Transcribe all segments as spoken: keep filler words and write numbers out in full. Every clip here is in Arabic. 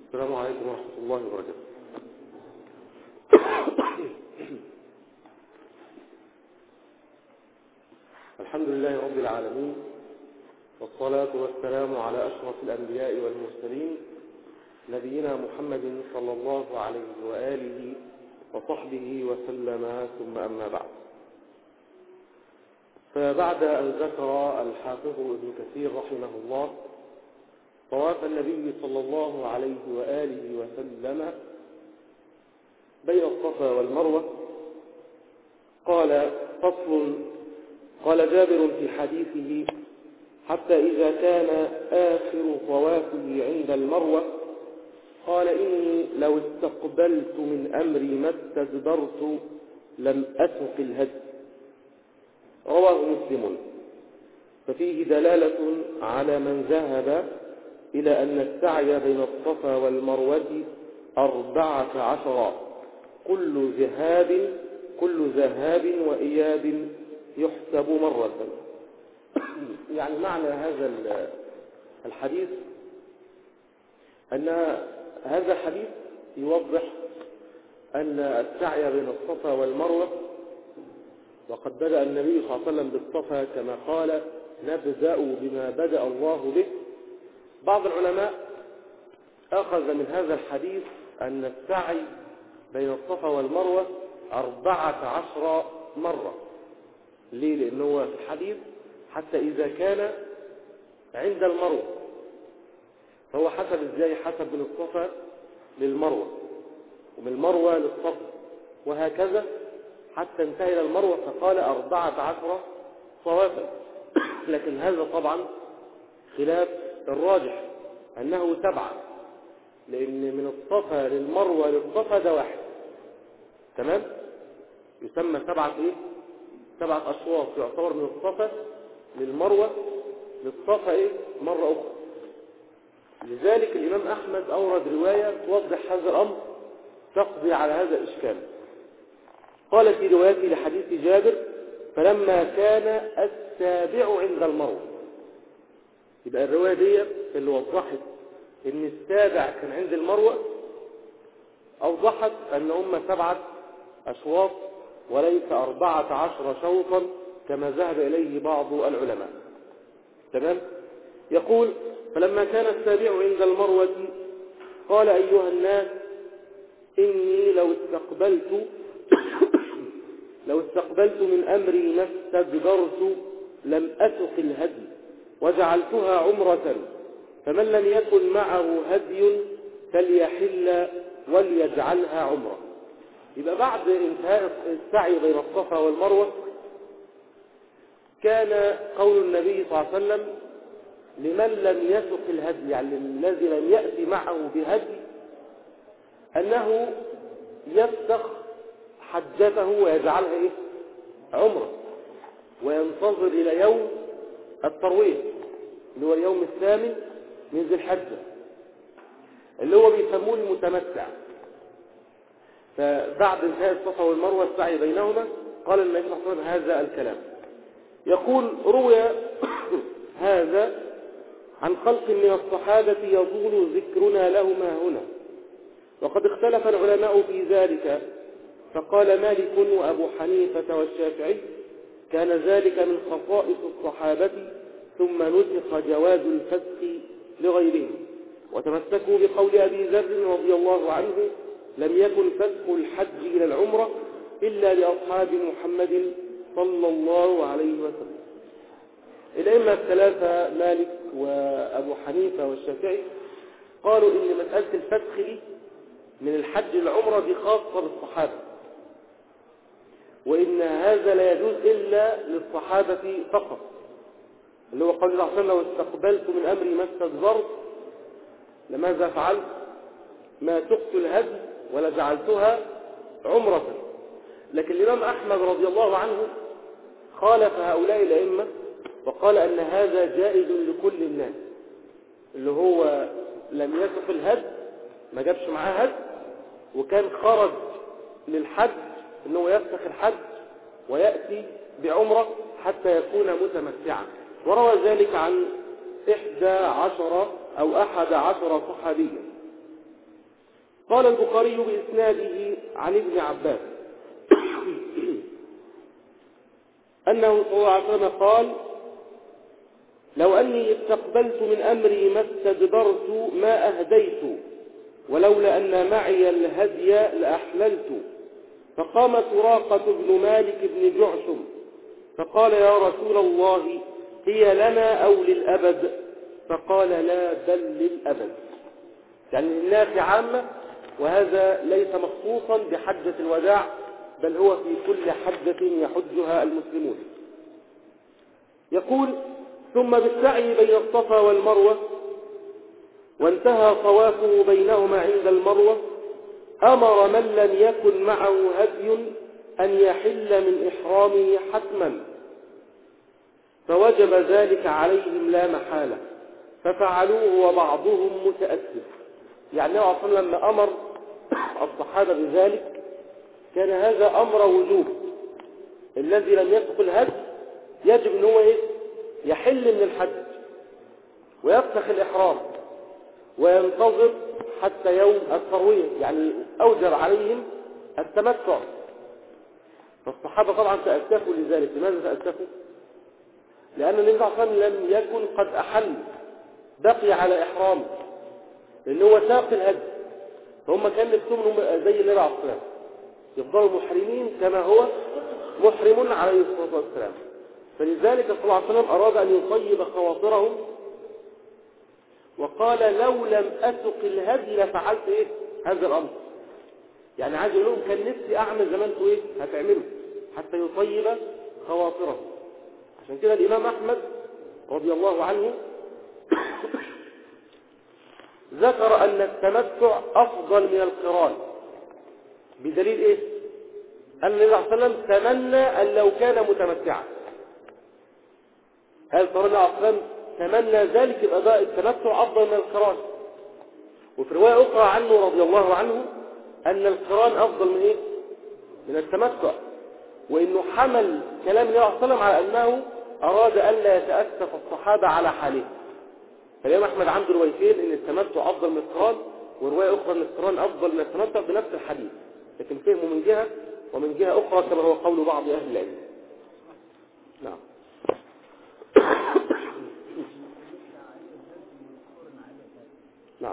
السلام عليكم ورحمة الله وبركاته. الحمد لله رب العالمين، والصلاة والسلام على أشرف الأنبياء والمرسلين نبينا محمد صلى الله عليه وآله وصحبه وسلم، ثم أما بعد. فبعد أن ذكر الحافظ ابن كثير رحمه الله طواف النبي صلى الله عليه وآله وسلم بين الصفا والمروة، قال: فصل. قال جابر في حديثه: حتى إذا كان آخر طوافه عند المروة قال: إني لو استقبلت من أمري ما استدبرت لم أسق الهدي. رواه مسلم. ففيه دلالة على من ذهب إلى أن السعي بين الصفا والمروة أربعة عشر، كل ذهاب كل ذهاب وإياب يحسب مرة. يعني معنى هذا الحديث أن هذا الحديث يوضح أن السعي بين الصفا والمروة، وقد بدأ النبي صلى الله عليه وسلم بالصفا كما قال: نبدأ بما بدأ الله به. بعض العلماء أخذ من هذا الحديث أن السعي بين الصفا والمروة أربعة عشر مرة. ليه؟ لأنه في الحديث حتى إذا كان عند المروة، فهو حسب إزاي؟ حسب من الصفا للمروة، ومن المروة للصفا، وهكذا حتى انتهى إلى المروة، فقال أربعة عشر طوافا. لكن هذا طبعا خلاف الراجح، أنه سبعة، لأن من الصفا للمروة للصفا ده واحد، تمام؟ يسمى سبعة إيه؟ سبعة أشواط، يعتبر من الصفا للمروة للصفا إيه؟ مرة أخرى. لذلك الإمام أحمد أورد رواية توضح هذا الأمر، تقضي على هذا الإشكال. قال في روايته لحديث جابر: فلما كان السابع عند المروة. يبقى الرواية دي اللي وضحت ان السابع كان عند المروة، اوضحت ان هم سبعة اشواط وليس اربعة عشر شوطا كما ذهب اليه بعض العلماء. تمام؟ يقول: فلما كان السابع عند المروة قال: ايها الناس، اني لو استقبلت لو استقبلت من امري ما استدبرت لم اسق الهدي وجعلتها عمرة، فمن لم يكن معه هدي فليحل وليجعلها عمرة. يبقى بعد انتهاء السعي بين الصفا والمروة كان قول النبي صلى الله عليه وسلم لمن لم يسق الهدي، يعني الذي لم يأتي معه بهدي، أنه يفسخ حجته ويجعلها إيه؟ عمرة، وينتظر إلى يوم التروية اللي هو اليوم الثامن من ذي الحجة، اللي هو بيسموه المتمتع. فبعد انتهاء الصفا والمروة السعي بينهما قال النبي صلى الله عليه وسلم هذا الكلام. يقول: روي هذا عن خلق من الصحابة يطول ذكرنا لهما هنا، وقد اختلف العلماء في ذلك، فقال مالك وأبو حنيفة والشافعي: كان ذلك من خصائص الصحابة، ثم نسخ جواز الفسخ لغيرهم، وتمسكوا بقول أبي ذر رضي الله عنه: لم يكن فسخ الحج إلى العمرة إلا لأصحاب محمد صلى الله عليه وسلم. الأئمة الثلاثة مالك وأبو حنيفة والشافعي قالوا إن مسألة الفسخ دي من الحج للعمرة دي خاصة بالصحابة، وإن هذا لا يجوز إلا للصحابة فقط، اللي هو قول الله عليه وسلم: لو استقبلت من أمري ما استدبرت لماذا فعلت؟ ما سقت الهدي ولا جعلتها عمرة. لكن الإمام أحمد رضي الله عنه خالف هؤلاء الأئمة وقال أن هذا جائز لكل الناس، اللي هو لم يسق الهدي، ما جابش معاه هدي، وكان خرج للحج أنه يفسخ الحج ويأتي بعمرة حتى يكون متمتعا. وروى ذلك عن إحدى عشر أو أحد عشر صحابيا. قال البخاري بإسناده عن ابن عباس أنه صلى الله عليه وسلم قال: لو أني استقبلت من أمري ما استدبرت ما أهديت، ولولا أن معي الهدي لأحللت. فقام سراقة بن مالك بن جعشم فقال: يا رسول الله، هي لنا أو للأبد؟ فقال: لا، بل للأبد. يعني للناس عامة، وهذا ليس مخصوصا بحجة الوداع، بل هو في كل حجة يحجها المسلمون. يقول: ثم بالسعي بين الصفا والمروة، وانتهى طوافه بينهما عند المروة، أمر من لم يكن معه هدي أن يحل من إحرامه حتما، فوجب ذلك عليهم لا محالة، ففعلوه وبعضهم متأسف. يعني النبي صلى الله عليه وسلم لما أمر الصحابة بذلك كان هذا أمر وجوب. الذي لم يسق الهدي يجب أن هو إيه؟ يحل من الحج ويفسخ الإحرام وينتظر حتى يوم التروية، يعني أوجب عليهم التمتع. فالصحابة طبعا تأسفوا لذلك. لماذا تأسفوا؟ لأن النبي صلى الله عليه وسلم لم يكن قد أحل، بقي على إحرامه، لأنه هو ساق الهدي. فهم كان نفسهم زي النبي عليه الصلاة، يفضلوا محرمين كما هو محرم عليه الصلاة والسلام. فلذلك صلى الله عليه وسلم أراد أن يطيب خواطرهم وقال: لو لم أسق الهدي لفعلت إيه هذا الأمر. يعني عايز يقول لهم كان نفسي أعمل زي ما أنتوا إيه هتعملوا، حتى يطيب خواطرهم. عشان كده الإمام أحمد رضي الله عنه ذكر أن التمتع أفضل من القران، بدليل إيه؟ أن النبي صلى الله عليه وسلم تمنى أن لو كان متمتعا. هل صلى الله عليه وسلم تمنى ذلك؟ يبقى ده التمتع أفضل من القران. وفي رواية أخرى عنه رضي الله عنه أن القران أفضل من إيه؟ من التمتع، وإنه حمل كلام النبي صلى الله عليه وسلم على أنه أراد ألا يتأسف الصحابة على حاله. فالإمام أحمد عنده روايتين، إن التمتع أفضل من القران، ورواية أخرى أن القران أفضل من التمتع بنفس الحديث، لكن فهموا من جهة ومن جهة أخرى كما هو قول بعض أهل العلم. نعم. نعم.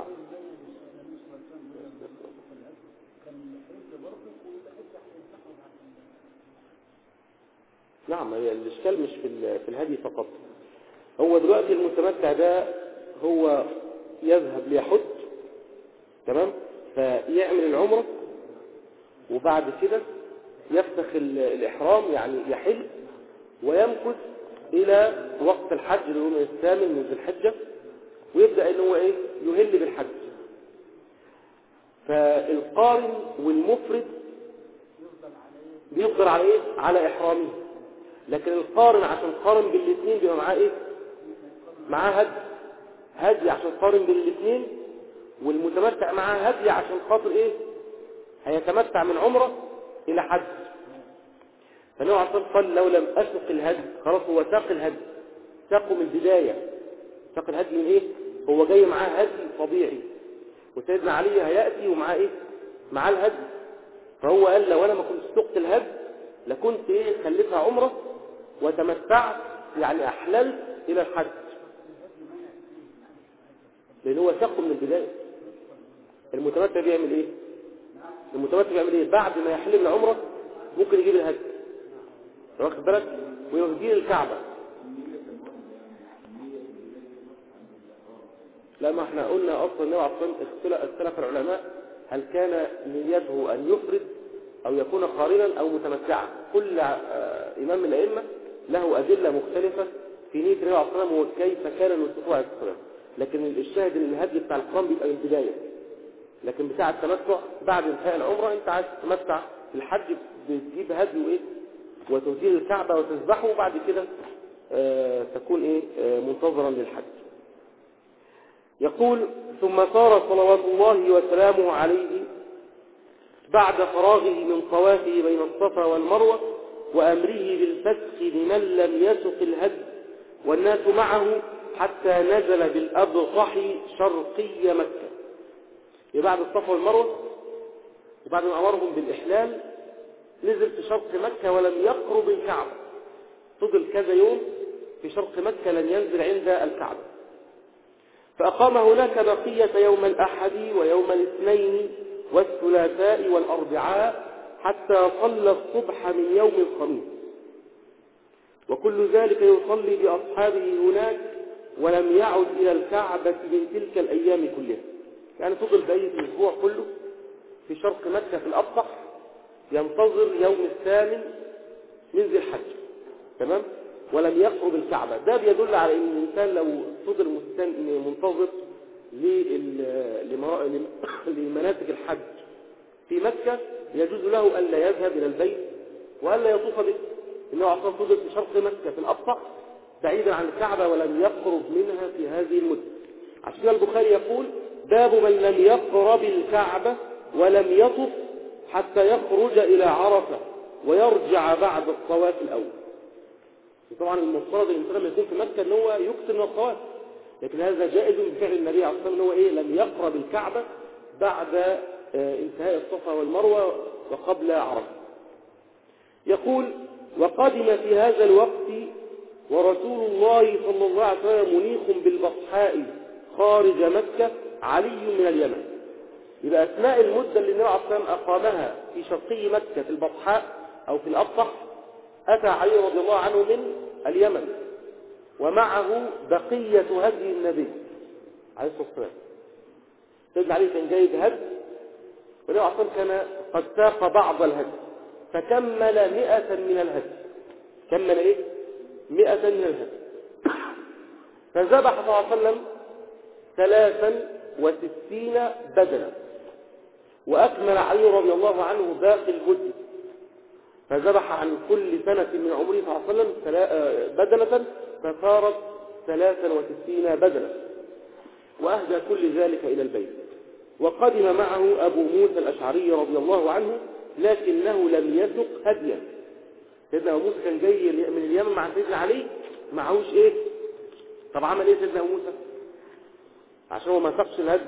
نعم، هي الإشكال مش في في الهدي فقط. هو دلوقتي المتمتع ده هو يذهب ليحج، تمام، فيعمل العمرة وبعد كده يفسخ الإحرام، يعني يحل ويمكث إلى وقت الحج اليوم الثامن من ذي الحجة، ويبدأ إن هو إيه يهل بالحج. فالقارن والمفرد بيفضل على إيه؟ على إحرامه. لكن القارن عشان قارن بالاثنين بيبقى معاه إيه؟ معاه هدي هدي عشان قارن بالاثنين، والمتمتع معاه هدي عشان خاطر إيه؟ هيتمتع من عمره إلى حج. فالنبي عليه الصلاة والسلام قال: لو لم أسق الهدي، خلاص هو ساق الهدي، ساقه من البداية. ساق الهدي من إيه؟ هو جاي معاه هدي طبيعي، وسيدنا علي هيأتي ومعاه إيه؟ معاه الهدي. فهو قال: لو أنا ما كنت سقت الهدي لكنت إيه؟ خليتها عمره وتمتعت، يعني أحللت إلى الحج، لأن هو ساقه من البداية. المتمتع بيعمل إيه؟ المتمتع بيعمل إيه؟ بعد ما يحل من عمره ممكن يجيب الهدي، واخد بالك، ويهديه الكعبة. لا، ما احنا قلنا اصلا النبي عليه الصلاه والسلام اختلف العلماء هل كان نيته ان يفرد او يكون قارنا او متمتعا. كل امام من الائمه له ادله مختلفه في نيه النبي عليه الصلاه والسلام وكيف كان نسكه عليه الصلاه. لكن الشاهد ان الهدي بتاع القران بيبقى من البدايه، لكن بتاع التمتع بعد انتهاء العمره انت عايز تتمتع في الحج بتجيب هدي وايه وتزيل الكعبه وتذبحه، وبعد كده آه تكون ايه آه منتظرا للحج. يقول: ثم صار صلوات الله وسلامه عليه بعد فراغه من طوافه بين الصفا والمروة وأمره بالفسخ لمن لم يسق الهدي والناس معه، حتى نزل بالأبطح شرقي مكة. بعد الصفا والمروة وبعد ما أمرهم بالإحلال نزل في شرق مكة ولم يقرب الكعبة، فضل كذا يوم في شرق مكة لن ينزل عند الكعبة. فأقام هناك بقية يوم الأحد ويوم الاثنين والثلاثاء والأربعاء حتى صلى الصبح من يوم الخميس، وكل ذلك يصلي بأصحابه هناك ولم يعد إلى الكعبة من تلك الأيام كلها. يعني فضل بقية الأسبوع كله في شرق مكة في الأبطح ينتظر يوم الثامن من ذي الحج، تمام، ولم يقرب الكعبة. ده بيدل على أن الإنسان لو فضل منتظر لمناسك الحج في مكة يجوز له ألا يذهب إلى البيت وألا يطوف به، إنه أصلا فضل في شرق مكة في الأبطح بعيدا عن الكعبة ولم يقرب منها في هذه المدة. عشان كده البخاري يقول: باب من لم يقرب الكعبة ولم يطف حتى يخرج إلى عرفة ويرجع بعد الطواف الأول. طبعا المفترض الإنسان لما يكون في مكة ان هو يكثر من الطواف، لكن هذا جائز بفعل النبي عليه الصلاة والسلام، ان هو ايه لم يقرب الكعبة بعد آه انتهاء الصفا والمروة وقبل عرفة. يقول: وقدم في هذا الوقت ورسول الله صلى الله عليه وسلم منيخ بالبطحاء خارج مكة علي من اليمن. يبقى أثناء المدة اللي النبي عليه الصلاة والسلام أقامها في شرقي مكة في البطحاء أو في الأبطح أتى علي رضي الله عنه من اليمن ومعه بقية هدي النبي عليه الصلاة والسلام. سيدنا علي كان جايب هدي والنبي عليه الصلاة والسلام كان قد ساق بعض الهدي فكمل مئة من الهدي. كمل إيه؟ مئة من الهدي. فذبح صلى الله عليه وسلم ثلاثا وستين بدنة، وأكمل علي رضي الله عنه باقي الهدي، فذبح عن كل سنة من عمره صلى الله عليه وسلم بدنة فصارت ثلاثا وستين بدنة، وأهدى كل ذلك إلى البيت. وقدم معه أبو موسى الأشعري رضي الله عنه لكنه لم يسق هديا. سيدنا أبو موسى كان جاي من اليمن مع سيدنا علي معهوش إيه؟ طب عمل إيه سيدنا أبو موسى؟ عشان هو ما سقش الهدي،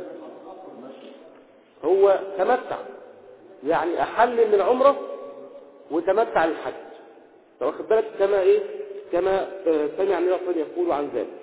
هو تمتع، يعني أحل من العمرة وتمتع الحج. فواخد بالك كما إيه؟ كما سمع النبي صلى الله عليه وسلم يقول عن ذلك.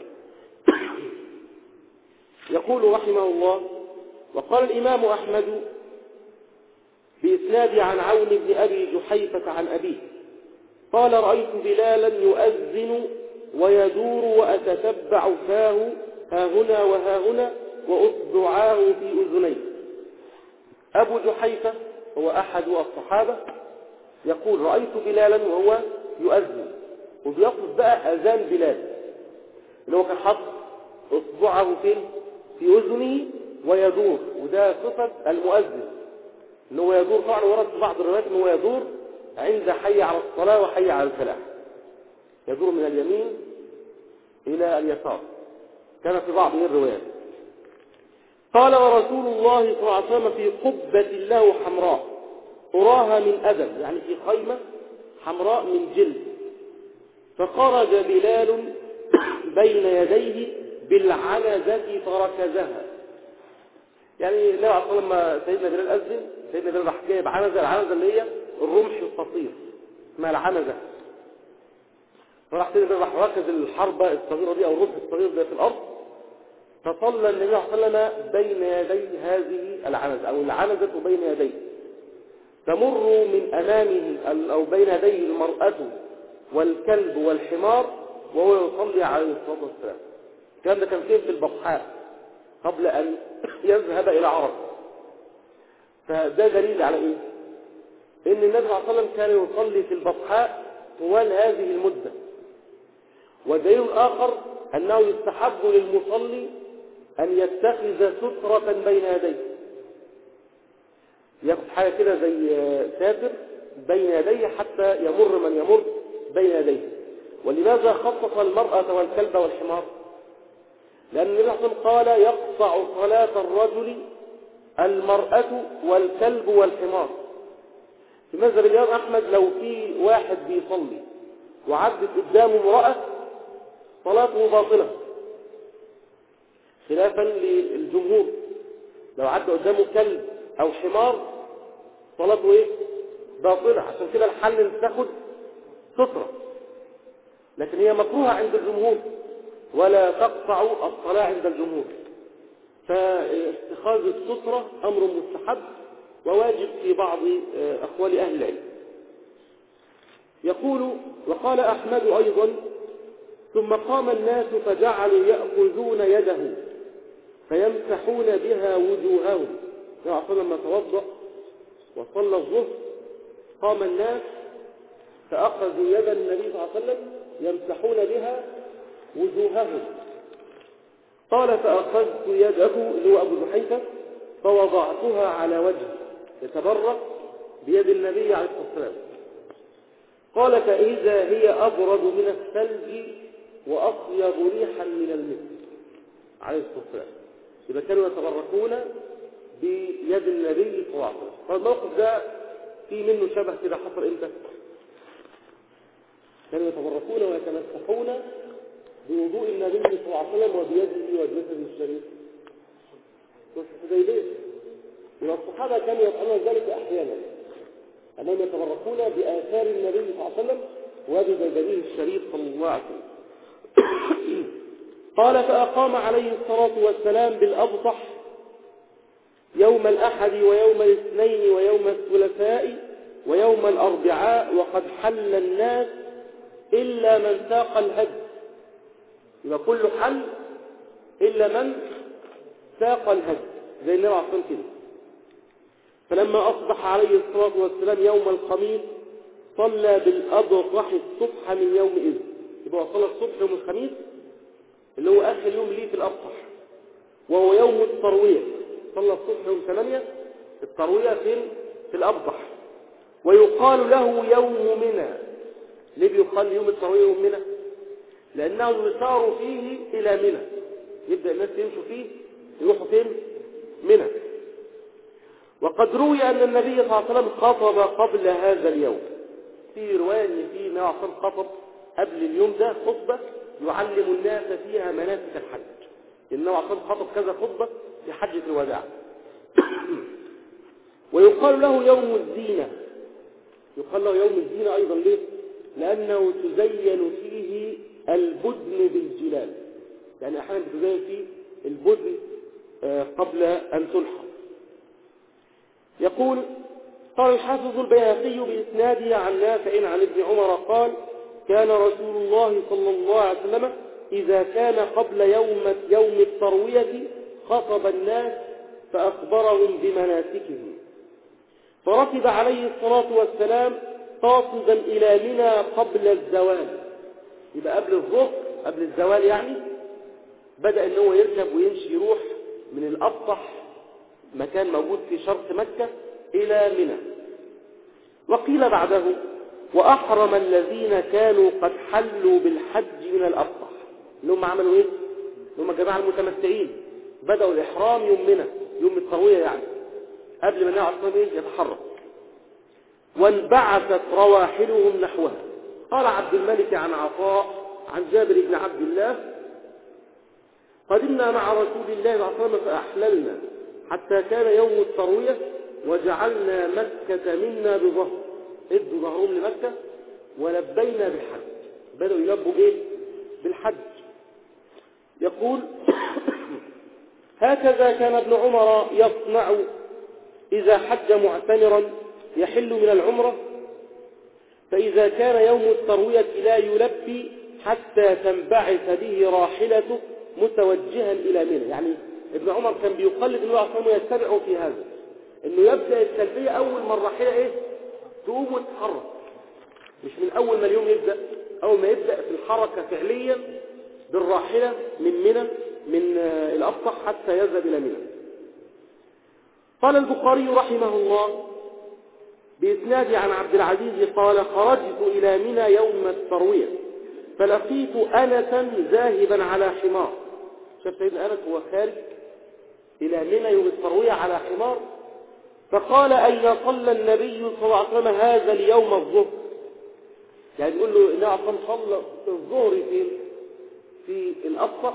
يقول رحمه الله: وقال الإمام أحمد بإسناد عن عون بن أبي جحيفة عن أبيه قال: رأيت بلالا يؤذن ويدور وأتتبع فاه ها هنا وها هنا وأصدعاه في أذنيه. أبو جحيفة هو أحد الصحابة يقول: رأيت بلالا وهو يؤذن، وبيقصد بقى أذان بلال اللي هو كان حط أصبعه فين؟ في أذنه ويدور، وده صفة المؤذن إنه هو يدور. طبعا ورد في بعض الروايات إنه هو يدور عند حي على الصلاة وحي على الفلاح، يدور من اليمين إلى اليسار، كان في بعض الروايات. قال: ورسول الله صلى الله عليه وسلم في قبة له حمراء أراها من أدم، يعني في خيمة حمراء من جلد، فخرج بلال بين يديه بالعنزة فركزها. يعني النبي عليه الصلاة والسلام سيدنا بلال أذن، سيدنا بلال راح جايب عنزة، العنزة اللي هي الرمح القصير اسمها العنزة، فراح سيدنا بلال راح ركز الحربة الصغيرة دي أو الرمح الصغير ده في الأرض، فصلى النبي صلى الله عليه وسلم بين يدي هذه العنزة أو العنزة بين يديه، تمر من أمامه أو بين يديه المرأة والكلب والحمار وهو يصلي عليه الصلاة والسلام. الكلام ده كان فين؟ في البطحاء قبل أن يذهب إلى عرفة. فده دليل على إيه؟ إن النبي صلى الله عليه وسلم كان يصلي في البطحاء طوال هذه المدة. ودليل آخر أنه يستحب للمصلي أن يتخذ سترة بين يديه، ياخد حاجة كده زي ساتر بين يديه حتى يمر من يمر بين يديه. ولماذا خصص المرأة والكلب والحمار؟ لأن النبي صلى الله عليه وسلم قال: يقطع صلاة الرجل المرأة والكلب والحمار. في مذهب الإمام أحمد لو في واحد بيصلي وعدت قدامه امرأة صلاته باطلة، خلافا للجمهور. لو عدى قدامه كلب أو حمار صلاته ايه؟ باطلة. عشان كده الحل ان تاخد سترة، لكن هي مكروهة عند الجمهور ولا تقطع الصلاة عند الجمهور. فاتخاذ السترة أمر مستحب وواجب في بعض أقوال أهل العلم. يقول وقال أحمد أيضا: ثم قام الناس فجعلوا يأخذون يده فيمسحون بها وجوههم. يعني لما توضأ وصلى الظهر قام الناس فأخذوا يد النبي صلى الله عليه وسلم يمسحون بها وجوههم. قال: فأخذت يده اللي هو أبو جحيفة فوضعتها على وجهه يتبرك بيد النبي عليه الصلاة والسلام. قال: فإذا هي أبرد من الثلج وأطيب ريحا من المسك عليه الصلاة والسلام. إذا كانوا يتبركون بيد النبي صلى الله عليه وسلم. فالموقف ده في منه شبه كده حصل إمتى؟ كانوا يتبركون ويتمسحون بوضوء النبي صلى الله عليه وسلم وبيده وجسده الشريف في الحديبية. يبقى الصحابة كانوا يفعلون ذلك أحيانا، أنهم يتبركون بآثار النبي صلى الله عليه وسلم وبجسده الشريف صلى الله عليه وسلم. قال: فأقام عليه الصلاة والسلام بالأبطح يوم الأحد ويوم الاثنين ويوم الثلاثاء ويوم الأربعاء وقد حل الناس إلا من ساق الهدي. يبقى كله حل إلا من ساق الهدي زي النبي عليه الصلاة والسلام. فلما أصبح عليه الصلاة والسلام يوم الخميس صلى بالأبطح الصبح من يومئذ. يبقى صلى الصبح يوم الخميس اللي هو آخر يوم ليه في الأبطح، وهو يوم التروية. صلى الصبح يوم ثمانية، التروية فين؟ في الأبطح. ويقال له يوم منى. ليه بيقال يوم التروية يوم منى؟ لأنه يسار فيه إلى منى، يبدأ الناس يمشوا فيه يروحوا فين؟ منى. وقد روي أن النبي صلى الله عليه وسلم خطب قبل هذا اليوم. في رواية أن في نبي عليه خطب قبل اليوم ده خطبة يعلم الناس فيها مناسك الحج. النبي عليه خطب كذا خطبة في حجة الوداع. ويقال له يوم الزينة. يقال له يوم الزينة أيضا ليه؟ لأنه تزين فيه البدن بالجلال، يعني أحيانا بتزين فيه البدن قبل أن تلحق. يقول: قال الحافظ البيهقي بإسناده عن نافع عن ابن عمر قال: كان رسول الله صلى الله عليه وسلم إذا كان قبل يوم يوم التروية خطب الناس فأخبرهم بمناسكهم، فركب عليه الصلاة والسلام قاصدا إلى منى قبل الزوال. يبقى قبل الظهر، قبل الزوال يعني، بدأ أنه يركب ويمشي يروح من الأبطح مكان موجود في شرق مكة إلى منى. وقيل بعده: وأحرم الذين كانوا قد حلوا بالحج من الأبطح. اللي هم عملوا إيه؟ اللي هم جماعة المتمتعين بدأوا الإحرام يوم منى، يوم التروية يعني، قبل ما النبي عليه إيه يتحرك. وانبعثت رواحلهم نحوها. قال عبد الملك عن عطاء عن جابر بن عبد الله: قدمنا مع رسول الله صلى الله عليه وسلم فأحللنا حتى كان يوم التروية وجعلنا مكة منا بظهر. ادوا ظهرهم لمكة ولبينا بالحج. بدأوا يلبوا ايه؟ بالحج. يقول: هكذا كان ابن عمر يصنع إذا حج معتمرا يحل من العمرة، فإذا كان يوم التروية لا يلبي حتى تنبعث به راحلته متوجها إلى منى. يعني ابن عمر كان بيقلد النبي عليه الصلاة والسلام ويتبعه في هذا، انه يبدأ التلبية اول ما الراحلة ايه؟ تقوم وتتحرك، مش من اول ما اليوم يبدأ. اول ما يبدأ في الحركة فعليا بالراحلة من منى، من الأبطح حتى يذهب إلى منى. قال البخاري رحمه الله بإسناد عن عبد العزيز قال: خرجت إلى منى يوم التروية فلقيت أنسا ذاهبا على حمار. شاف سيدنا أنس هو خارج إلى منى يوم التروية على حمار، فقال: أين صلى النبي صلى الله عليه وسلم هذا اليوم الظهر؟ يعني يقول له إنه عصام صلى الظهر في في الأبطح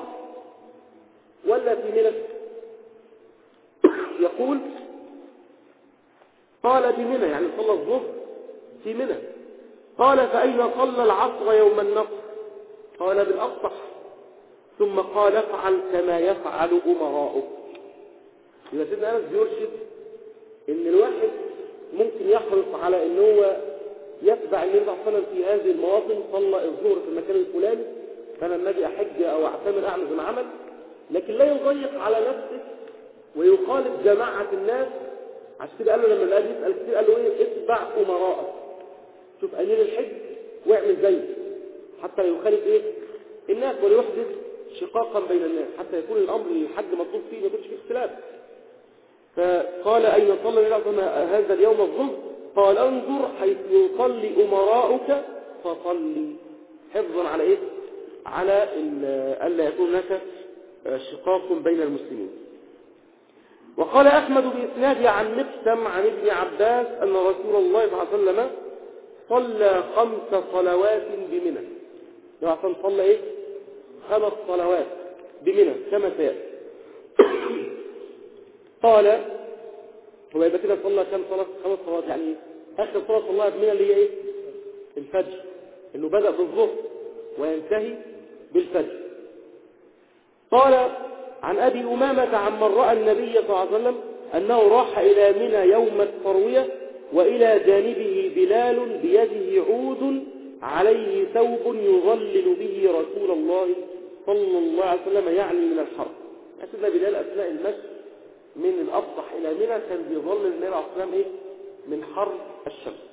ولا في منى؟ يقول: قال بمنى، يعني صلى الظهر في منى. قال فأين صلى العصر يوم النصر؟ قال بالأبطح. ثم قال افعل كما يفعل أمراؤك. يبقى سيدنا أنس بيرشد إن الواحد ممكن يحرص على إن هو يتبع النبي صلى الله عليه وسلم في هذه المواطن. صلى الظهر في المكان الفلاني، فأنا لما أجي أحج أو أعتمر أعمل زي ما عمل، لكن لا يضيق على نفسه ويخالف جماعة الناس. عشان كده قال له لما الآن يسأل كتير قال له إيه؟ اتبع أمراءك. شوف أمير الحج واعمل زيه حتى يخالف إيه؟ الناس وليحدث شقاقا بين الناس، حتى يكون الأمر الحج مطلوب فيه ما يكونش فيه اختلاف. فقال أين صلى الله عليه وسلم هذا اليوم الظهر؟ قال انظر حيث يصلي أمراؤك فصلي، حفظا على إيه؟ على ألا يكون هناك شقاق بين المسلمين. وقال أحمد بإسناده عن مقسم عن ابن عباس أن رسول الله صلى الله عليه وسلم صلى خمس صلوات بمنى. يعني صلى إيه؟ خمس صلوات بمنى كما سيأتي. قال هو يبقى كده صلى كم صلاة؟ خمس صلوات. يعني آخر صلاة صلاها بمنى اللي هي إيه؟ الفجر، إنه بدأ بالظهر وينتهي بالفجر. قال عن أبي أمامة عمن رأى النبي صلى الله عليه وسلم أنه راح إلى منى يوم التروية وإلى جانبه بلال بيده عود عليه ثوب يظلل به رسول الله صلى الله عليه وسلم، يعني من الحر. سيدنا بلال أثناء المشي من الأبطح إلى منى كان بيظلل النبي عليه الصلاة والسلام إيه؟ من حر الشمس.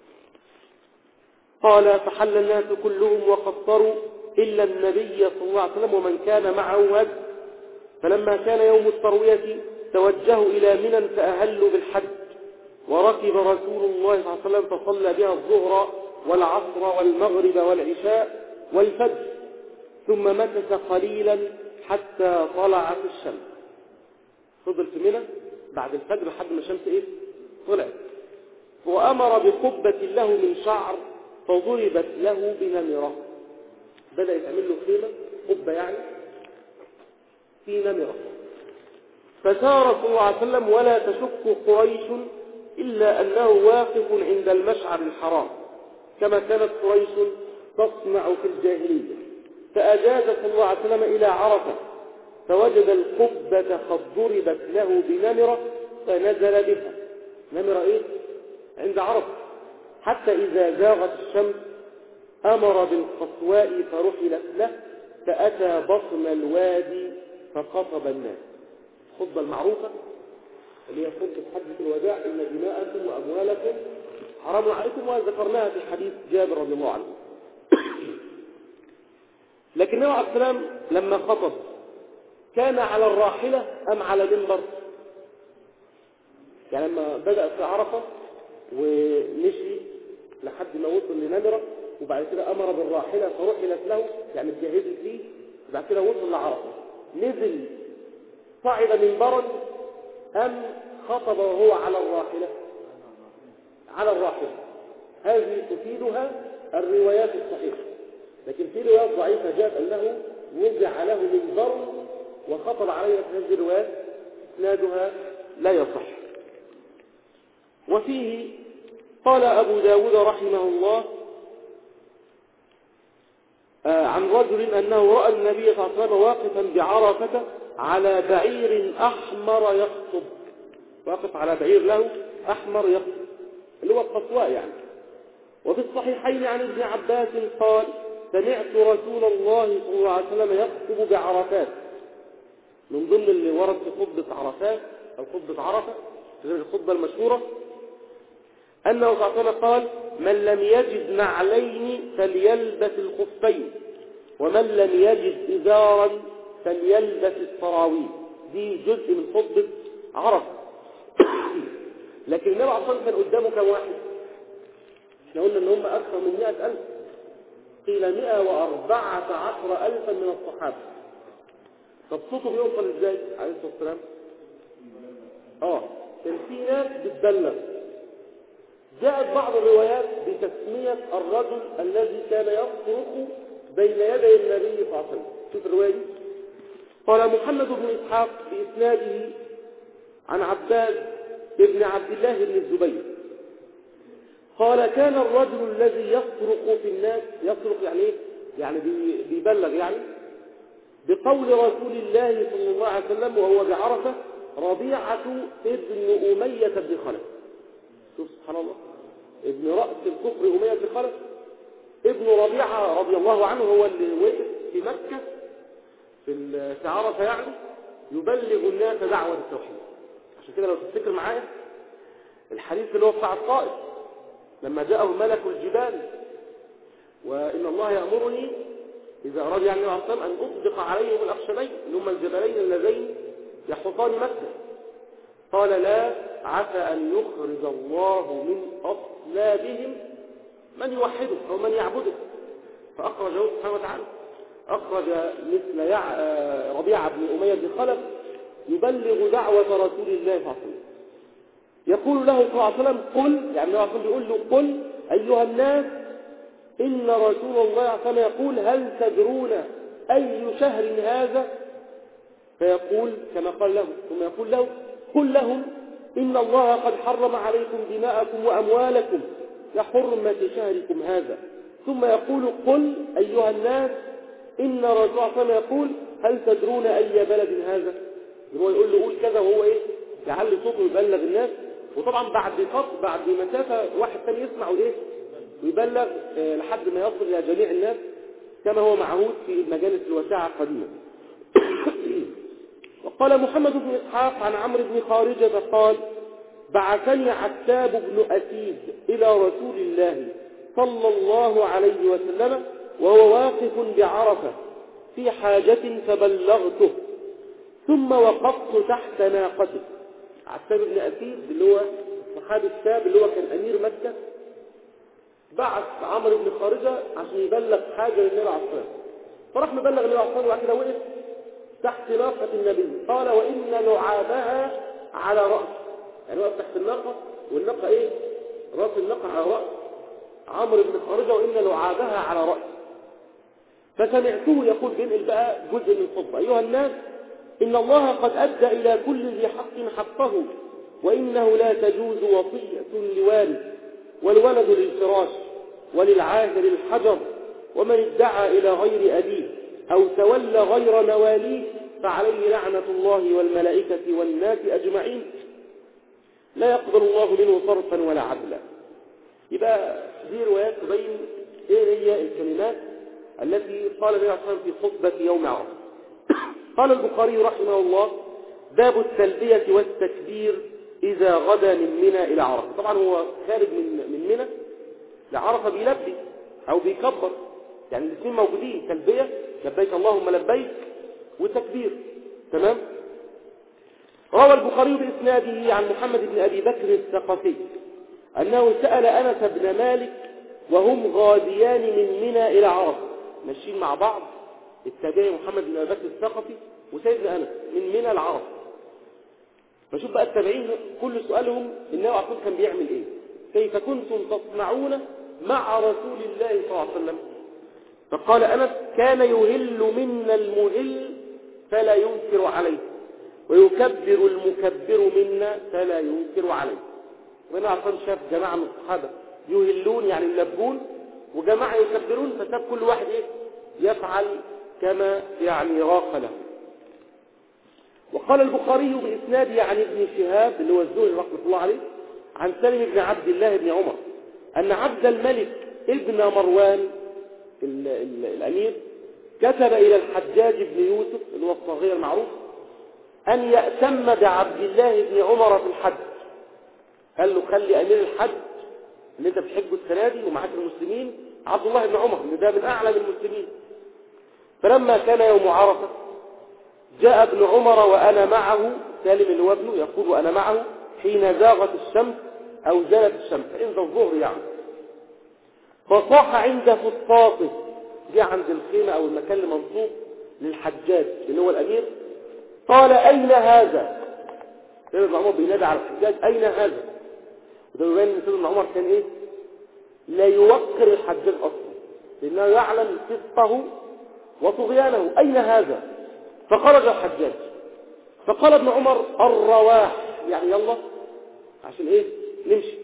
قال فحل الناس كلهم وقصروا إلا النبي صلى الله عليه وسلم ومن كان معه هدي. فلما كان يوم التروية توجهوا إلى منى فأهلوا بالحج، وركب رسول الله صلى الله عليه وسلم فصلى بها الظهر والعصر والمغرب والعشاء والفجر، ثم مكث قليلا حتى طلعت الشمس. فضل في منى بعد الفجر لحد ما الشمس ايه؟ طلعت. وأمر بقبة له من شعر فضربت له بنمرة. بدأ يتعمل له خيمة، قبة يعني في نمرة. فسار صلى الله عليه وسلم ولا تشك قريش إلا أنه واقف عند المشعر الحرام كما كانت قريش تصنع في الجاهلية. فأجاز صلى الله عليه وسلم إلى عرفة فوجد القبة قد ضربت له بنمرة فنزل بها. نمرة إيه؟ عند عرفة. حتى إذا زاغت الشمس أمر بالقصواء فرحلت له فأتى بطن الوادي فقصب الناس. الخطبة المعروفة اللي هي خطبة حجة الوداع: إن دماءكم وأموالكم حرام عليكم، وذكرناها في حديث جابر رضي الله عنه. لكن النبي عليه السلام لما خطب كان على الراحلة أم على منبر؟ يعني لما بدأ في عرفة ومشي لحد ما وصل لنمرة وبعد كده أمر بالراحلة فرحلت له، يعني اتجهزت فيه، وبعد كده وصل لعرفة، نزل صعد منبرا أم خطب وهو على الراحلة؟ على الراحلة. هذه تفيدها الروايات الصحيحة، لكن في روايات ضعيفة جاءت أنه وضع له منبر وخطب عليه. في هذه الروايات إسنادها لا يصح. وفيه قال أبو داود رحمه الله آه عن رجل أنه رأى النبي صلى الله عليه وسلم واقفا بعرفة على بعير أحمر يخطب. واقف على بعير له أحمر يخطب اللي هو القصواء يعني. وفي الصحيحين عن ابن عباس قال سمعت رسول الله صلى الله عليه وسلم يخطب بعرفات. من ضمن اللي ورد في خطبة عرفات أو خطبة عرفة الخطبة المشهورة أنه صلى الله عليه وسلم قال من لم يجد نعلين فليلبس الخفين، ومن لم يجد إزارا فليلبس السراويل. دي جزء من خطبة عرفة. لكن النبي عليه الصلاة والسلام كان قدامه كم واحد؟ احنا قلنا ان هم أكثر من مئة ألف، قيل مئة وأربعة عشر ألفا من الصحابة. طب صوته بيوصل ازاي عليه الصلاة والسلام؟ اه كان في ناس بتبلغ. جاءت بعض الروايات بتسمية الرجل الذي كان يصرخ بين يدي النبي صلى الله عليه وسلم. شوف الرواية دي. قال محمد بن إسحاق بإسناده عن عباد ابن عبد الله بن الزبير قال كان الرجل الذي يصرخ في الناس، يصرخ يعني ايه؟ يعني بيبلغ يعني بقول رسول الله صلى الله عليه وسلم وهو بعرفة ربيعة ابن أمية بن خلف. شوف سبحان الله، ابن رأس الكفر أمية بن خلف، ابن ربيعة رضي الله عنه هو اللي وقف في مكة في عرفة يعني يبلغ الناس دعوة التوحيد. عشان كده لو تفتكر معايا الحديث اللي هو بتاع الطائف لما جاءه ملك الجبال وإن الله يأمرني إذا أراد يعني العصام أن أطبق عليهم الأخشبين اللي هم الجبلين اللذين يحطان مكة، قال لا، عسى أن يخرج الله من أصلابهم من يوحده أو من يعبده، فأخرجه سبحانه وتعالى، أخرج مثل ربيعة بن أمية بن خلف يبلغ دعوة رسول الله صلى الله عليه وسلم. يقول له صلى الله عليه وسلم قل، يعني الرسول بيقول له قل أيها الناس إن رسول الله صلى الله عليه وسلم يقول هل تدرون أي شهر هذا؟ فيقول كما قال له، ثم يقول له قل لهم إن الله قد حرم عليكم دماءكم وأموالكم كحرمة شهركم هذا. ثم يقول قل أيها الناس إن رسول الله صلى الله عليه وسلم يقول هل تدرون أي بلد هذا؟ هو يقول له قول كذا وهو إيه يعلي صوته ويبلغ الناس، وطبعا بعد خط بعد مسافة واحد ثاني يسمع وإيه ويبلغ آه لحد ما يصل إلى جميع الناس كما هو معهود في المجالس الواسعة القديمة. وقال محمد بن إسحاق عن عمرو بن خارجة قال بعثني عتاب بن أسيد إلى رسول الله صلى الله عليه وسلم وهو واقف بعرفة في حاجة فبلغته ثم وقفت تحت ناقته. عتاب بن أسيد اللي هو صحابي الشاب اللي هو كان أمير مكة بعث عمرو بن خارجة عشان يبلغ حاجة للنبي عليه الصلاة والسلام، فراح مبلغ النبي عليه الصلاة والسلام وبعد كده وقف تحت ناقة النبي قال وإن لعابها على رأس، يعني وقف تحت الناقة والناقة إيه رأس الناقة على رأس عمرو بن خارجة وإن لعابها على رأس. فسمعته يقول بينقل بقى جزء من الخطبة أيها الناس إن الله قد أدى إلى كل ذي حق حقه وإنه لا تجوز وصية لوارث والولد للفراش وللعاهر الحجر ومن ادعى إلى غير أبيه أو تولى غير مواليه فعليه لعنة الله والملائكة والناس أجمعين لا يقبل الله منه صرفا ولا عدلا. يبقى دي روايات تبين إيه هي الكلمات التي قال النبي صلى الله عليه وسلم في خطبة يوم عرفة. قال البخاري رحمه الله باب التلبية والتكبير إذا غدا من منى إلى عرفة. طبعا هو خارج من من منى لعرفة بيلبي أو بيكبر، يعني الاثنين موجودين، تلبية لبيك اللهم لبيك وتكبير، تمام. روى البخاري بإسناده عن محمد بن أبي بكر الثقفي أنه سأل أنس بن مالك وهم غاديان من منى إلى عرفة، ماشيين مع بعض التابعي محمد بن أبي بكر الثقفي وسيدنا أنس من منى لعرفة. فشوف بقى التابعين كل سؤالهم النبي عليه الصلاة كان بيعمل إيه، كيف كنتم تصنعون مع رسول الله صلى الله عليه وسلم؟ فقال أنس كان يهل منا المهل فلا ينكر عليه ويكبر المكبر منا فلا ينكر عليه. وانا عشان شاف جماعة من الصحابة يهلون يعني يلبون وجماعة يكبرون، فساب كل واحد ايه يفعل كما يعني راق له. وقال البخاري بإسناده عن ابن شهاب اللي هو الزهري رحمه الله عليه عن سالم بن عبد الله بن عمر أن عبد الملك ابن مروان ال ال الأمير كتب إلى الحجاج بن يوسف اللي هو الصغير المعروف أن يأتم بعبد الله بن عمر في الحج. قال له خلي أمير الحج اللي انت بتحجه السنة دي ومعاك المسلمين عبد الله بن عمر اللي ده من أعلم المسلمين. فلما كان يوم عرفة جاء ابن عمر وأنا معه، سالم اللي هو ابنه يقول وأنا معه حين زاغت الشمس أو زالت الشمس عند الظهر يعني، فصاح عند فسطاطه، جاء عند الخيمة أو المكان المنصوب للحجاج اللي هو الأمير، قال أين هذا؟ سيدنا عمر بينادى على الحجاج أين هذا؟ وده يبين ان سيدنا عمر كان ايه لا يوقر الحجاج اصلا لانه يعلم فسقه وطغيانه. اين هذا؟ فخرج الحجاج فقال ابن عمر الرواح، يعني يلا عشان ايه نمشي.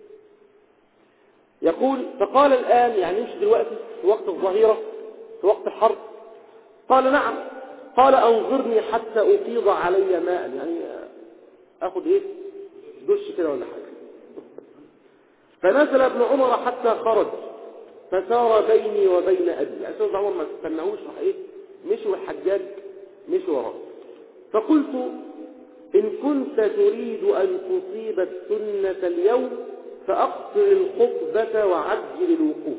يقول فقال الآن يعني نمشي دلوقتي في وقت الظهيرة في وقت الحرب؟ قال نعم. قال أنظرني حتى أفيض علي ماء، يعني أخذ إيه دش كده ولا حاجة. فنزل ابن عمر حتى خرج فسار بيني وبين أبي، يعني سيدنا عمر ما استناهوش، راح إيه مشي والحجاج مشي وراه. فقلت إن كنت تريد أن تصيب السنة اليوم فأقصر الخطبة وعجل الوقوف.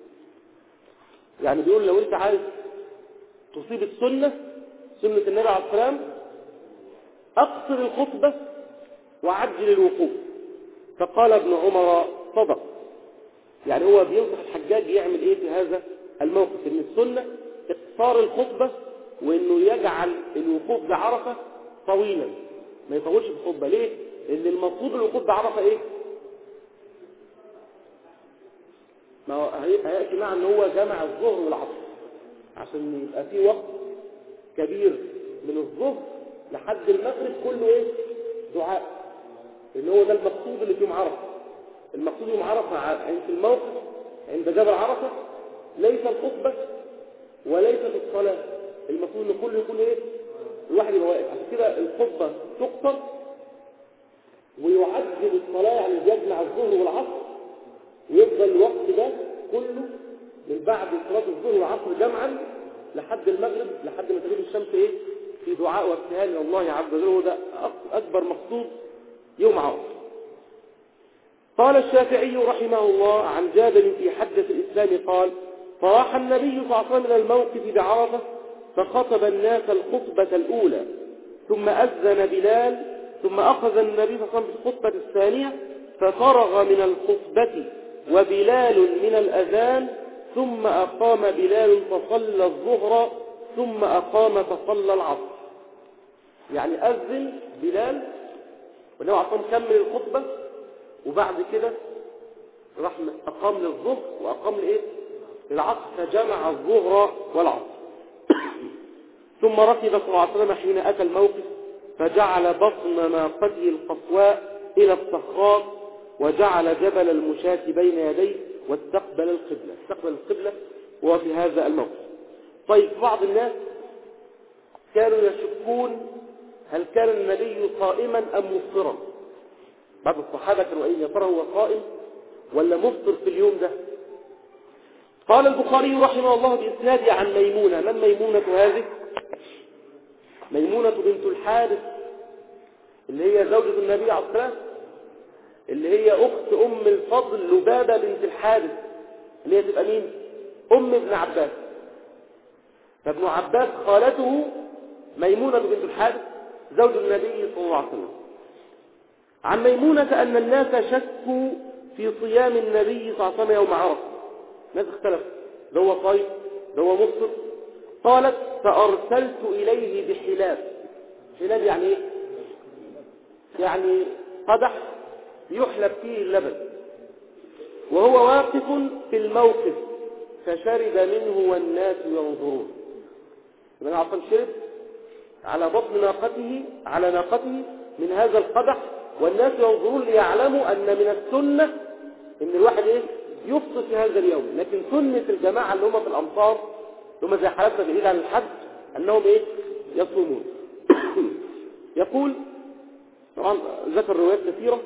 يعني بيقول لو أنت عايز تصيب السنة، سنة النبي عليه السلام، أقصر الخطبة وعجل الوقوف. فقال ابن عمر صدق. يعني هو بينصح الحجاج يعمل ايه في هذا الموقف؟ ان السنة اقصار الخطبة، وانه يجعل الوقوف بعرفة طويلا، ما يطولش في الخطبة. ليه؟ لان المقصود الوقوف بعرفة ايه؟ ما هو هيأتي مع ان هو جمع الظهر والعصر، عشان يبقى في وقت كبير من الظهر لحد المغرب كله ايه؟ دعاء. ان هو ده المقصود اللي في يوم عرفة. المقصود يوم عرفة عند الموقف عند جبل عرفة ليس الخطبة وليست الصلاة، المفروض ان كله يكون ايه؟ الواحد يبقى واقف. عشان كده الخطبة تقصر ويعجل الصلاة، يعني يجمع الظهر والعصر ويفضل الوقت ده كله من بعد صلاة الظهر والعصر جمعا لحد المغرب، لحد ما تغيب الشمس ايه؟ في دعاء وابتهال الى الله عز وجل. وده اكبر مقصود يوم عرفة. قال الشافعي رحمه الله عن جابر في حجة الإسلام قال فراح النبي صلى الله عليه وسلم من الموقف بعرفة فخطب الناس الخطبة الأولى، ثم أذن بلال، ثم أخذ النبي صلى الله عليه وسلم بالخطبة الثانية ففرغ من الخطبة وبلال من الأذان، ثم أقام بلال فصلى الظهر، ثم أقام فصلى العصر. يعني أذن بلال والنبي عليه الصلاة والسلام كمل الخطبة، وبعد كده راح أقام للظهر وأقام لإيه؟ للعصر، فجمع الظهر والعصر. ثم ركب صلى الله عليه وسلم حين أتى الموقف فجعل بطن ناقته القصواء إلى الصخرات، وجعل جبل المشاة بين يديه واستقبل القبلة. استقبل القبلة وهو في هذا الموقف. طيب بعض الناس كانوا يشكون هل كان النبي قائما أم مفطرا؟ بعض الصحابة كانوا قايلين يا ترى هو قائم ولا مفطر في اليوم ده؟ قال البخاري رحمه الله بإسناده عن ميمونة. من ميمونة هذه؟ ميمونة بنت الحارث اللي هي زوجة النبي عليه الصلاة والسلام، اللي هي أخت أم الفضل لبابة بنت الحارث، اللي هي تبقى مين؟ أم ابن عباس. فابن عباس خالته ميمونة بنت الحارث زوج النبي صلى الله عليه وسلم. عن ميمونة أن الناس شكوا في صيام النبي صلى الله عليه وسلم يوم عرفة، الناس اختلفوا، ده هو صايم ده هو مفطر. قالت فأرسلت إليه بحلاب. حلاب يعني ايه؟ يعني قدح يحلب فيه اللبن، وهو واقف في الموقف فشرب منه والناس ينظرون. النبي عليه الصلاة والسلام شرب على بطن ناقته على ناقته من هذا القدح والناس ينظرون ليعلموا أن من السنة أن الواحد إيه؟ يفطر في هذا اليوم. لكن سنة الجماعة اللي هم في الأمصار اللي هم زي حالتنا بعيد عن الحج أنهم إيه؟ يصومون. يقول طبعا ذكر روايات كثيرة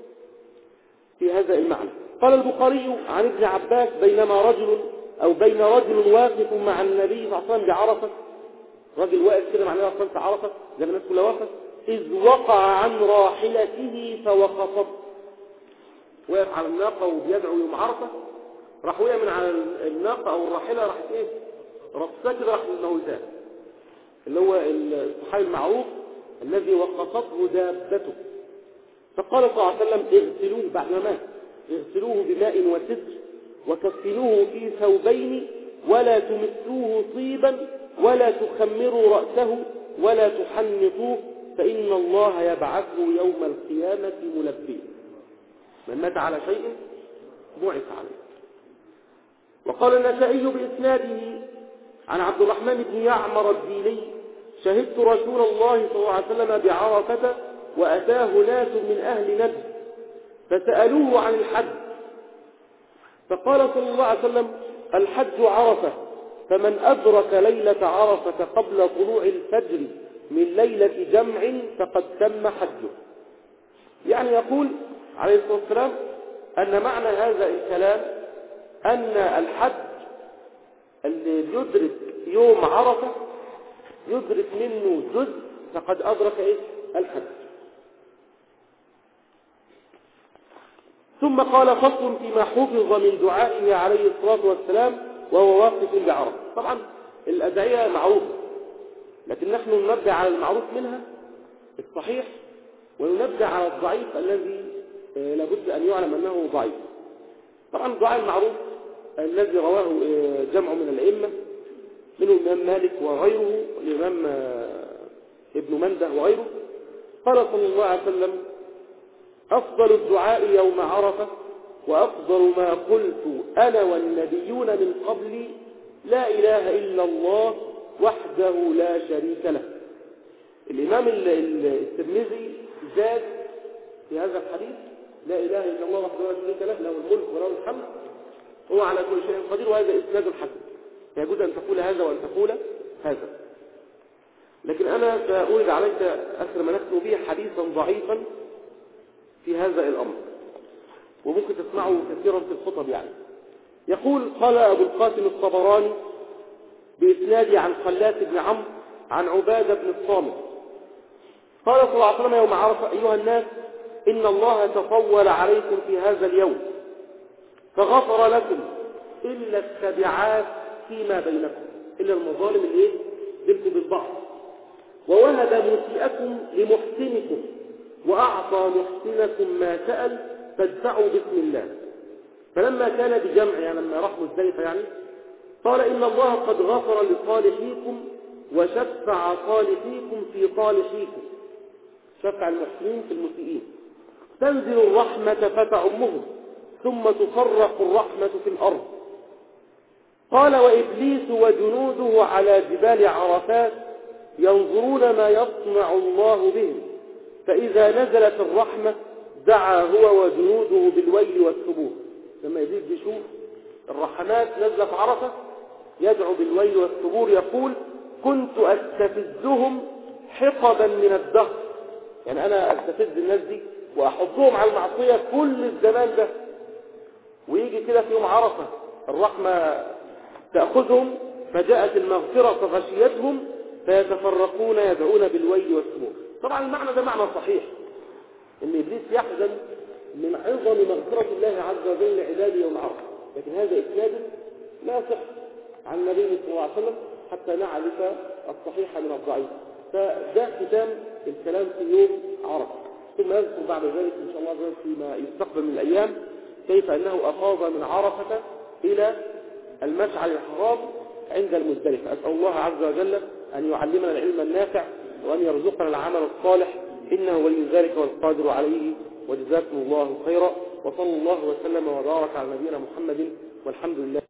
في هذا المعنى. قال البخاري عن ابن عباس بينما رجل أو بين رجل واقف مع النبي صلى الله عليه وسلم بعرفة، رجل واقف كده مع النبي صلى الله عليه وسلم في عرفة زي ما الناس كلها واقفة، إذ وقع عن راحلته فوقفت. واقف على الناقة وبيدعو يوم عرفة، راح وقع من على الناقة أو الراحلة، راحت إيه؟ رفسة كده، راح موتاه، اللي هو الصحابي المعروف الذي وقفته دابته. فقال صلى الله عليه وسلم اغسلوه بعد ما مات، اغسلوه بماء وسدر وكفنوه في ثوبين ولا تمسوه طيبا ولا تخمروا رأسه ولا تحنطوه فإن الله يبعثه يوم القيامة ملبيا. من مات على شيء بعث عليه. وقال النسائي بإسناده عن عبد الرحمن بن يعمر الديلي شهدت رسول الله صلى الله عليه وسلم بعرفة وأتاه ناس من أهل نجد فسألوه عن الحج فقال صلى الله عليه وسلم الحج عرفة، فمن أدرك ليلة عرفة قبل طلوع الفجر من ليلة جمع فقد تم حجه. يعني يقول عليه الصلاة والسلام أن معنى هذا الكلام أن الحج اللي يدرك يوم عرفة يدرك منه جزء فقد أدرك إيه؟ الحج. ثم قال فصل فيما حفظ من دعائه عليه الصلاة والسلام وهو واقف بعرفة. طبعا الأدعية معروفة، لكن نحن ننبه على المعروف منها الصحيح وننبه على الضعيف الذي لابد أن يعلم أنه ضعيف. طبعا الدعاء المعروف الذي رواه جمع من الأئمة منه الإمام مالك وغيره والإمام ابن منده وغيره، قال صلى الله عليه وسلم أفضل الدعاء يوم عرفة وأفضل ما قلت أنا والنبيون من قبلي لا إله إلا الله وحده لا شريك له. الإمام الترمذي زاد في هذا الحديث لا إله إلا الله وحده لا شريك له له الملك وله الحمد هو على كل شيء قدير، وهذا إسناد حسن، يجوز أن تقول هذا وأن تقول هذا. لكن أنا سأورد عليك أكثر ما نختم به حديثا ضعيفا في هذا الأمر، وممكن تسمعه كثيرا في الخطب. يعني يقول قال أبو القاسم الطبراني بإسناد عن خلات بن عمرو عن عبادة بن الصامت قال صلى الله عليه وسلم يوم عرفة أيها الناس إن الله تطول عليكم في هذا اليوم فغفر لكم إلا التبعات فيما بينكم، إلا المظالم اللي بينكم بالبعض، ووهب مسيئكم لمحسنكم وأعطى محسنكم ما سأل فادفعوا بسم الله. فلما كان بجمع يعني لما راح مزدلفة يعني قال إن الله قد غفر لصالحيكم وشفع صالحيكم في صالحيكم، شفع المحسنين في المسيئين، تنزل الرحمة فتعمهم ثم تفرق الرحمة في الأرض. قال وإبليس وجنوده على جبال عرفات ينظرون ما يصنع الله بهم، فإذا نزلت الرحمة دعا هو وجنوده بالويل والثبور. لما يزيد يشوف الرحمات نزل في عرفة يدعو بالويل والثبور، يقول كنت أستفزهم حقبا من الدهر، يعني أنا أستفز الناس دي وأحضهم على المعصية كل الزمان ده، ويجي كده في يوم عرفة الرحمة تأخذهم فجاءت المغفرة فغشيتهم فيتفرقون يدعون بالويل والثبور. طبعا المعنى ده معنى صحيح، ان ابليس يحزن من عظم مغفرة الله عز وجل لعباده يوم عرفة، لكن هذا اسناد لا صح عن النبي صلى الله عليه وسلم حتى نعرف الصحيح من الضعيف. فده ختام الكلام في يوم عرفة، ثم يذكر بعد ذلك ان شاء الله فيما يستقبل من الايام كيف انه افاض من عرفة الى المشعر الحرام عند المزدلفة. اسال الله عز وجل ان يعلمنا العلم النافع وان يرزقنا العمل الصالح انه ولي ذلك والقادر عليه، وجزاكم الله خيرا، وصلى الله وسلم وبارك على نبينا محمد والحمد لله.